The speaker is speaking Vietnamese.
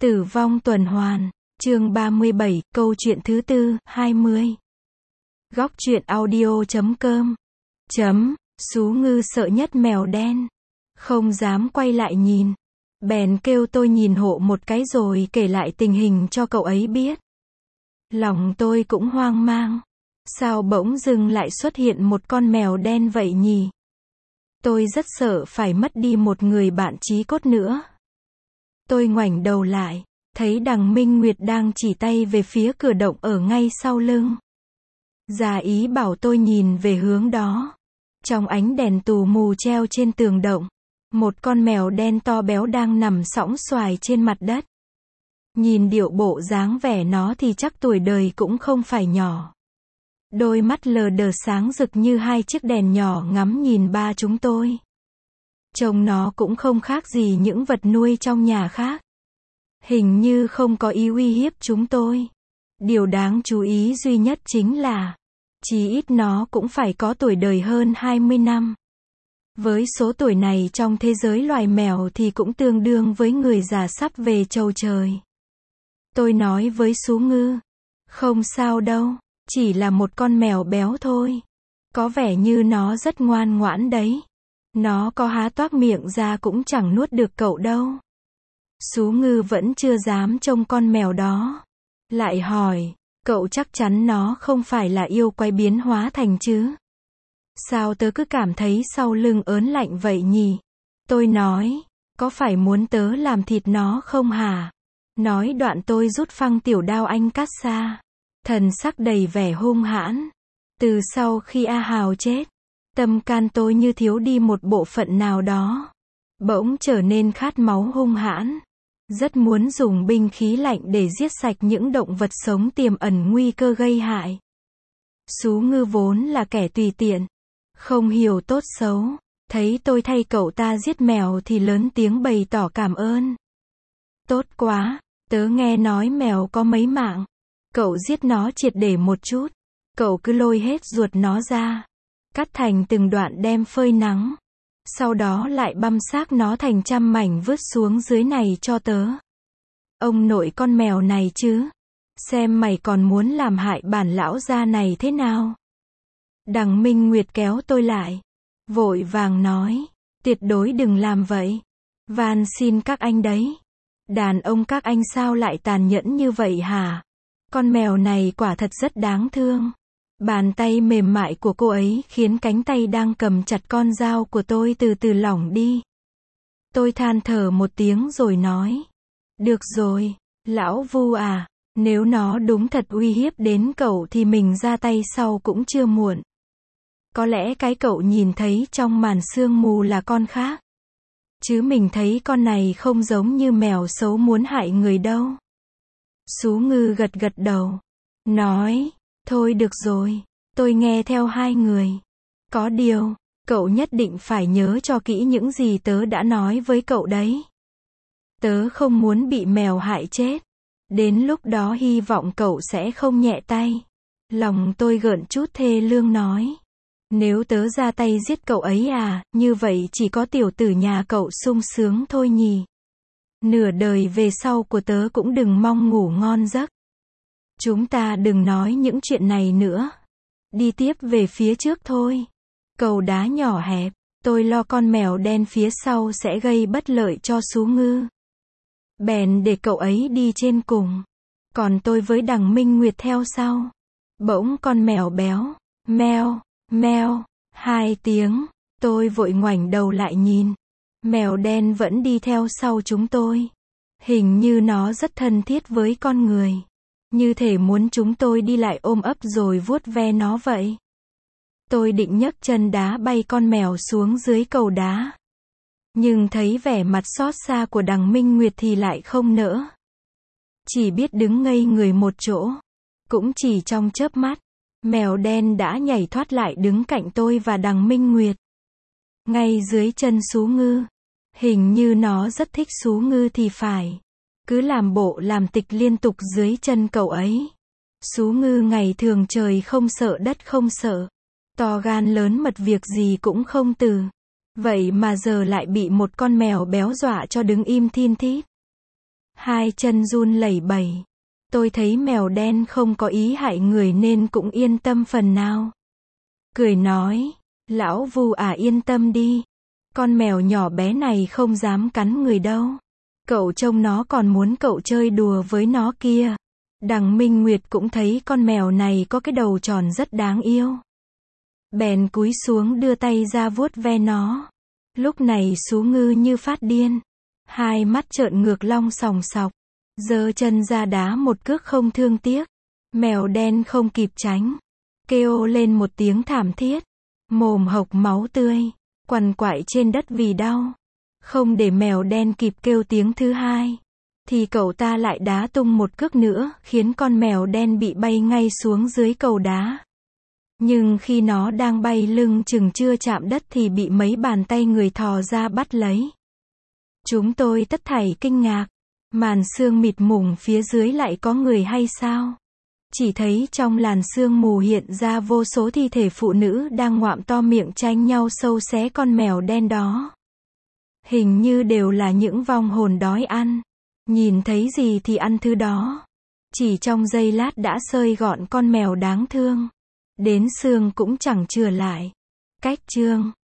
Tử vong tuần hoàn, chương 37, câu chuyện thứ tư, 20. Góc truyện audio.com. Sú Ngư sợ nhất mèo đen. Không dám quay lại nhìn. Bèn kêu tôi nhìn hộ một cái rồi kể lại tình hình cho cậu ấy biết. Lòng tôi cũng hoang mang. Sao bỗng dưng lại xuất hiện một con mèo đen vậy nhỉ? Tôi rất sợ phải mất đi một người bạn chí cốt nữa. Tôi ngoảnh đầu lại, thấy đằng Minh Nguyệt đang chỉ tay về phía cửa động ở ngay sau lưng. Giả ý bảo tôi nhìn về hướng đó. Trong ánh đèn tù mù treo trên tường động, một con mèo đen to béo đang nằm sõng soài trên mặt đất. Nhìn điệu bộ dáng vẻ nó thì chắc tuổi đời cũng không phải nhỏ. Đôi mắt lờ đờ sáng rực như hai chiếc đèn nhỏ ngắm nhìn ba chúng tôi. Trông nó cũng không khác gì những vật nuôi trong nhà khác. Hình như không có ý uy hiếp chúng tôi. Điều đáng chú ý duy nhất chính là, chí ít nó cũng phải có tuổi đời hơn 20 năm. Với số tuổi này trong thế giới loài mèo thì cũng tương đương với người già sắp về chầu trời. Tôi nói với Sú Ngư, không sao đâu, chỉ là một con mèo béo thôi. Có vẻ như nó rất ngoan ngoãn đấy. Nó có há toác miệng ra cũng chẳng nuốt được cậu đâu. Sú Ngư vẫn chưa dám trông con mèo đó. Lại hỏi, cậu chắc chắn nó không phải là yêu quái biến hóa thành chứ? Sao tớ cứ cảm thấy sau lưng ớn lạnh vậy nhỉ? Tôi nói, có phải muốn tớ làm thịt nó không hả? Nói đoạn tôi rút phăng tiểu đao anh cắt ra. Thần sắc đầy vẻ hung hãn. Từ sau khi A Hào chết, tâm can tôi như thiếu đi một bộ phận nào đó. Bỗng trở nên khát máu hung hãn. Rất muốn dùng binh khí lạnh để giết sạch những động vật sống tiềm ẩn nguy cơ gây hại. Sú Ngư vốn là kẻ tùy tiện, không hiểu tốt xấu. Thấy tôi thay cậu ta giết mèo thì lớn tiếng bày tỏ cảm ơn. Tốt quá, tớ nghe nói mèo có mấy mạng. Cậu giết nó triệt để một chút. Cậu cứ lôi hết ruột nó ra, cắt thành từng đoạn đem phơi nắng. Sau đó lại băm xác nó thành trăm mảnh vứt xuống dưới này cho tớ. Ông nội con mèo này chứ. Xem mày còn muốn làm hại bản lão gia này thế nào. Đằng Minh Nguyệt kéo tôi lại. Vội vàng nói. Tuyệt đối đừng làm vậy. Van xin các anh đấy. Đàn ông các anh sao lại tàn nhẫn như vậy hả? Con mèo này quả thật rất đáng thương. Bàn tay mềm mại của cô ấy khiến cánh tay đang cầm chặt con dao của tôi từ từ lỏng đi. Tôi than thở một tiếng rồi nói. Được rồi, lão Vu à, nếu nó đúng thật uy hiếp đến cậu thì mình ra tay sau cũng chưa muộn. Có lẽ cái cậu nhìn thấy trong màn sương mù là con khác. Chứ mình thấy con này không giống như mèo xấu muốn hại người đâu. Sú Ngư gật gật đầu. Nói. Thôi được rồi, tôi nghe theo hai người. Có điều, cậu nhất định phải nhớ cho kỹ những gì tớ đã nói với cậu đấy. Tớ không muốn bị mèo hại chết. Đến lúc đó hy vọng cậu sẽ không nhẹ tay. Lòng tôi gợn chút thê lương nói. Nếu tớ ra tay giết cậu ấy à, như vậy chỉ có tiểu tử nhà cậu sung sướng thôi nhỉ. Nửa đời về sau của tớ cũng đừng mong ngủ ngon giấc. Chúng ta đừng nói những chuyện này nữa. Đi tiếp về phía trước thôi. Cầu đá nhỏ hẹp. Tôi lo con mèo đen phía sau sẽ gây bất lợi cho Sú Ngư. Bèn để cậu ấy đi trên cùng. Còn tôi với đằng Minh Nguyệt theo sau. Bỗng con mèo béo. Meo, meo. 2 tiếng. Tôi vội ngoảnh đầu lại nhìn. Mèo đen vẫn đi theo sau chúng tôi. Hình như nó rất thân thiết với con người. Như thể muốn chúng tôi đi lại ôm ấp rồi vuốt ve nó vậy. Tôi định nhấc chân đá bay con mèo xuống dưới cầu đá. Nhưng thấy vẻ mặt xót xa của đằng Minh Nguyệt thì lại không nỡ. Chỉ biết đứng ngây người một chỗ. Cũng chỉ trong chớp mắt, mèo đen đã nhảy thoát lại đứng cạnh tôi và đằng Minh Nguyệt. Ngay dưới chân Sú Ngư. Hình như nó rất thích Sú Ngư thì phải. Cứ làm bộ làm tịch liên tục dưới chân cậu ấy. Sú Ngư ngày thường trời không sợ đất không sợ. To gan lớn mật việc gì cũng không từ. Vậy mà giờ lại bị một con mèo béo dọa cho đứng im thin thít. hai chân run lẩy bẩy. Tôi thấy mèo đen không có ý hại người nên cũng yên tâm phần nào. Cười nói, lão Vu à, yên tâm đi. Con mèo nhỏ bé này không dám cắn người đâu. Cậu trông nó còn muốn cậu chơi đùa với nó kia. Đằng Minh Nguyệt cũng thấy con mèo này có cái đầu tròn rất đáng yêu. Bèn cúi xuống đưa tay ra vuốt ve nó. Lúc này Sú Ngư như phát điên. Hai mắt trợn ngược long sòng sọc. Giơ chân ra đá một cước không thương tiếc. Mèo đen không kịp tránh. Kêu lên một tiếng thảm thiết. Mồm hộc máu tươi. Quằn quại trên đất vì đau. Không để mèo đen kịp kêu tiếng thứ hai. Thì cậu ta lại đá tung một cước nữa, khiến con mèo đen bị bay ngay xuống dưới cầu đá. Nhưng khi nó đang bay lưng chừng chưa chạm đất thì bị mấy bàn tay người thò ra bắt lấy. Chúng tôi tất thảy kinh ngạc. Màn sương mịt mùng phía dưới lại có người hay sao? Chỉ thấy trong làn sương mù hiện ra vô số thi thể phụ nữ đang ngoạm to miệng tranh nhau xâu xé con mèo đen đó. Hình như đều là những vong hồn đói ăn. Nhìn thấy gì thì ăn thứ đó. Chỉ trong giây lát đã xơi gọn con mèo đáng thương. Đến xương cũng chẳng chừa lại. Cách chương